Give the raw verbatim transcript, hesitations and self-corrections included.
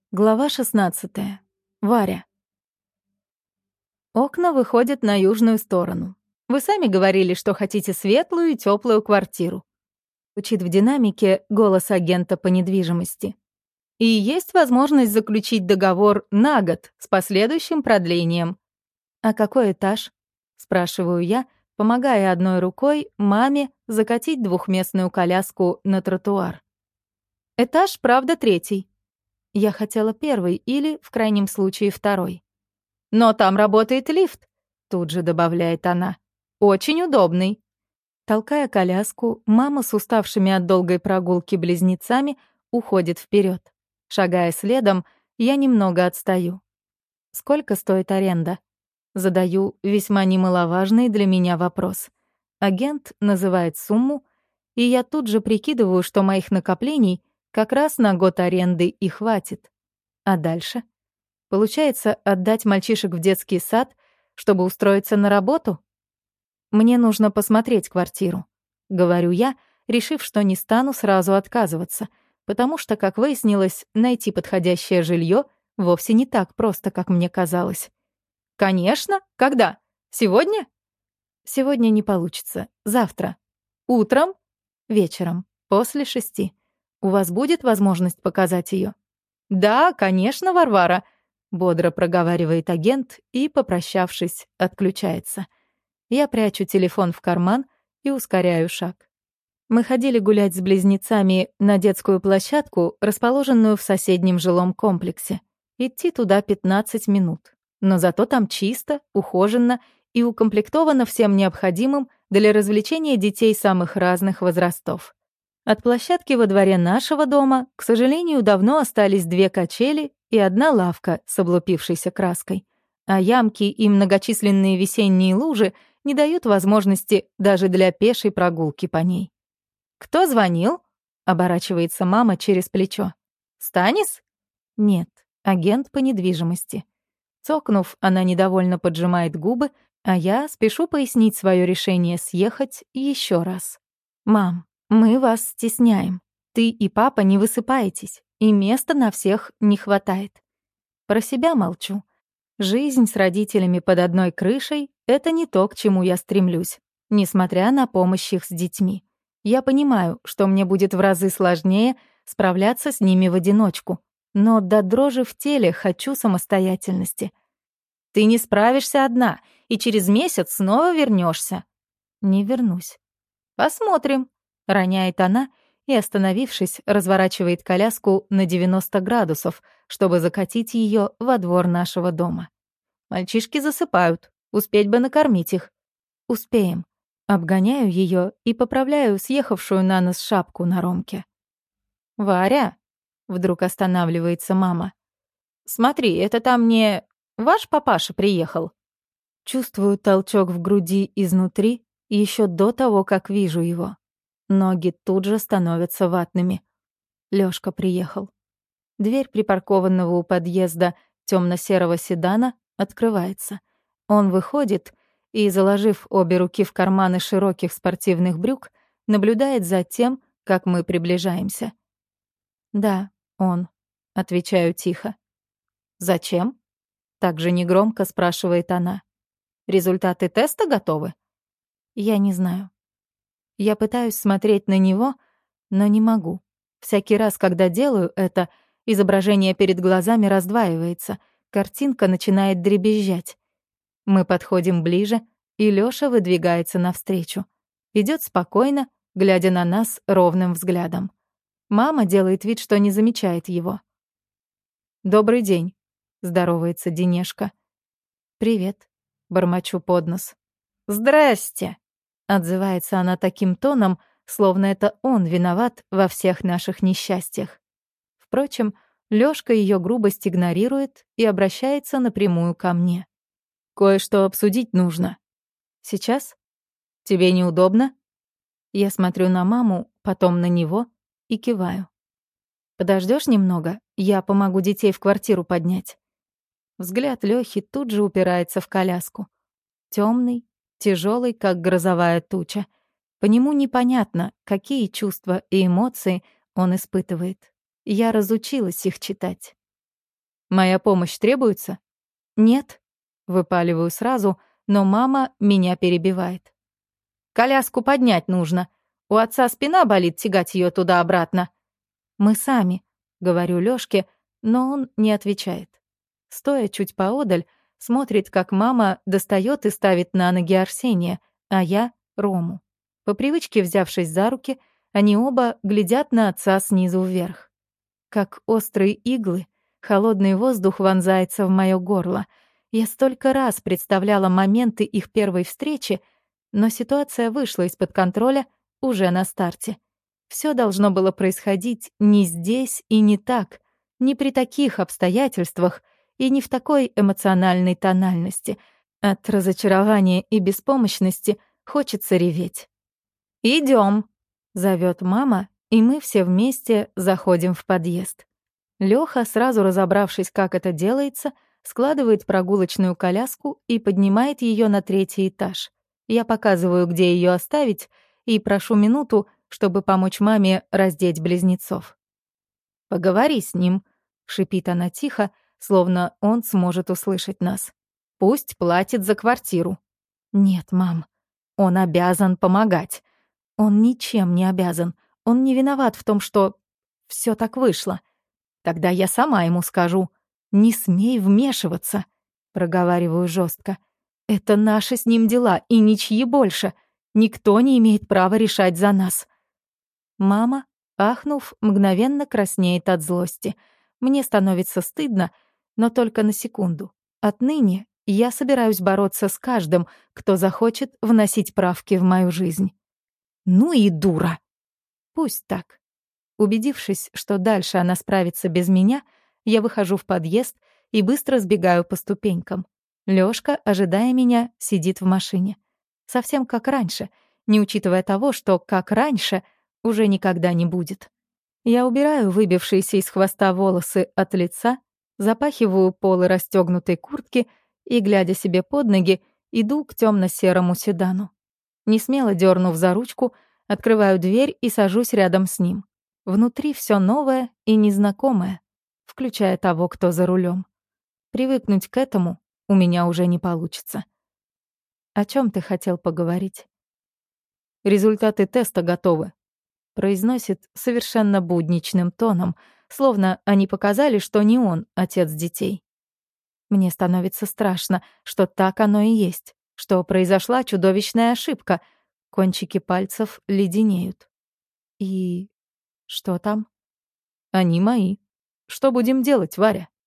Глава шестнадцатая. Варя. Окна выходят на южную сторону. Вы сами говорили, что хотите светлую и теплую квартиру. Звучит в динамике голос агента по недвижимости. И есть возможность заключить договор на год с последующим продлением. А какой этаж? Спрашиваю я, помогая одной рукой маме закатить двухместную коляску на тротуар. Этаж, правда, третий. Я хотела первый или, в крайнем случае, второй. «Но там работает лифт», — тут же добавляет она. «Очень удобный». Толкая коляску, мама с уставшими от долгой прогулки близнецами уходит вперед. Шагая следом, я немного отстаю. «Сколько стоит аренда?» Задаю весьма немаловажный для меня вопрос. Агент называет сумму, и я тут же прикидываю, что моих накоплений как раз на год аренды и хватит. А дальше? Получается, отдать мальчишек в детский сад, чтобы устроиться на работу? Мне нужно посмотреть квартиру, говорю я, решив, что не стану сразу отказываться, потому что, как выяснилось, найти подходящее жилье вовсе не так просто, как мне казалось. Конечно, когда? Сегодня? Сегодня не получится. Завтра. Утром? Вечером. После шести. У вас будет возможность показать ее? Да, конечно, Варвара, бодро проговаривает агент и, попрощавшись, отключается. Я прячу телефон в карман и ускоряю шаг. Мы ходили гулять с близнецами на детскую площадку, расположенную в соседнем жилом комплексе. Идти туда пятнадцать минут. Но зато там чисто, ухоженно и укомплектовано всем необходимым для развлечения детей самых разных возрастов. От площадки во дворе нашего дома, к сожалению, давно остались две качели и одна лавка с облупившейся краской. А ямки и многочисленные весенние лужи не дают возможности даже для пешей прогулки по ней. «Кто звонил?» — оборачивается мама через плечо. «Станис?» «Нет, агент по недвижимости». Цокнув, она недовольно поджимает губы, а я спешу пояснить свое решение съехать еще раз. «Мам, мы вас стесняем. Ты и папа не высыпаетесь, и места на всех не хватает». Про себя молчу. Жизнь с родителями под одной крышей — это не то, к чему я стремлюсь, несмотря на помощь их с детьми. Я понимаю, что мне будет в разы сложнее справляться с ними в одиночку, но до дрожи в теле хочу самостоятельности. «Ты не справишься одна, и через месяц снова вернешься. «Не вернусь». «Посмотрим», — роняет она и, остановившись, разворачивает коляску на девяносто градусов, чтобы закатить ее во двор нашего дома. «Мальчишки засыпают, успеть бы накормить их». «Успеем». Обгоняю ее и поправляю съехавшую на нос шапку на Ромке. «Варя», — вдруг останавливается мама, — «смотри, это там не ваш папаша приехал?» Чувствую толчок в груди изнутри еще до того, как вижу его. Ноги тут же становятся ватными. Лёшка приехал. Дверь припаркованного у подъезда темно-серого седана открывается. Он выходит и, заложив обе руки в карманы широких спортивных брюк, наблюдает за тем, как мы приближаемся. «Да, он», — отвечаю тихо. «Зачем?» — также негромко спрашивает она. «Результаты теста готовы?» Я не знаю. Я пытаюсь смотреть на него, но не могу. Всякий раз, когда делаю это, изображение перед глазами раздваивается, картинка начинает дребезжать. Мы подходим ближе, и Лёша выдвигается навстречу. Идёт спокойно, глядя на нас ровным взглядом. Мама делает вид, что не замечает его. «Добрый день», — здоровается Денешка. «Привет», — бормочу под нос. «Здрасте», — отзывается она таким тоном, словно это он виноват во всех наших несчастьях. Впрочем, Лёшка её грубость игнорирует и обращается напрямую ко мне. «Кое-что обсудить нужно». «Сейчас? Тебе неудобно?» Я смотрю на маму, потом на него и киваю. «Подождёшь немного? Я помогу детей в квартиру поднять». Взгляд Лёхи тут же упирается в коляску. Тёмный, тяжёлый, как грозовая туча. По нему непонятно, какие чувства и эмоции он испытывает. Я разучилась их читать. Моя помощь требуется? Нет. Выпаливаю сразу, но мама меня перебивает. Коляску поднять нужно. У отца спина болит, тягать ее туда-обратно. Мы сами, говорю Лёшке, но он не отвечает. Стоя чуть поодаль, смотрит, как мама достает и ставит на ноги Арсения, а я — Рому. По привычке, взявшись за руки, они оба глядят на отца снизу вверх. Как острые иглы, холодный воздух вонзается в моё горло. Я столько раз представляла моменты их первой встречи, но ситуация вышла из-под контроля уже на старте. Всё должно было происходить не здесь и не так, не при таких обстоятельствах и не в такой эмоциональной тональности. От разочарования и беспомощности хочется реветь. «Идём», — зовёт мама, и мы все вместе заходим в подъезд. Лёха, сразу разобравшись, как это делается, складывает прогулочную коляску и поднимает её на третий этаж. Я показываю, где её оставить, и прошу минуту, чтобы помочь маме раздеть близнецов. «Поговори с ним», — шипит она тихо, словно он сможет услышать нас. «Пусть платит за квартиру». «Нет, мам, он обязан помогать. Он ничем не обязан. Он не виноват в том, что всё так вышло. Тогда я сама ему скажу. Не смей вмешиваться», — проговариваю жестко. «Это наши с ним дела и ничьи больше. Никто не имеет права решать за нас». Мама, ахнув, мгновенно краснеет от злости. Мне становится стыдно, но только на секунду. Отныне я собираюсь бороться с каждым, кто захочет вносить правки в мою жизнь. Ну и дура. Пусть так. Убедившись, что дальше она справится без меня, я выхожу в подъезд и быстро сбегаю по ступенькам. Лёшка, ожидая меня, сидит в машине. Совсем как раньше, не учитывая того, что «как раньше» уже никогда не будет. Я убираю выбившиеся из хвоста волосы от лица, запахиваю полы расстёгнутой куртки и, глядя себе под ноги, иду к тёмно-серому седану. Несмело дёрнув за ручку, открываю дверь и сажусь рядом с ним. Внутри всё новое и незнакомое, включая того, кто за рулём. Привыкнуть к этому у меня уже не получится. «О чём ты хотел поговорить?» «Результаты теста готовы», — произносит совершенно будничным тоном, словно они показали, что не он отец детей. Мне становится страшно, что так оно и есть, что произошла чудовищная ошибка. Кончики пальцев леденеют. «И что там?» «Они мои. Что будем делать, Варя?»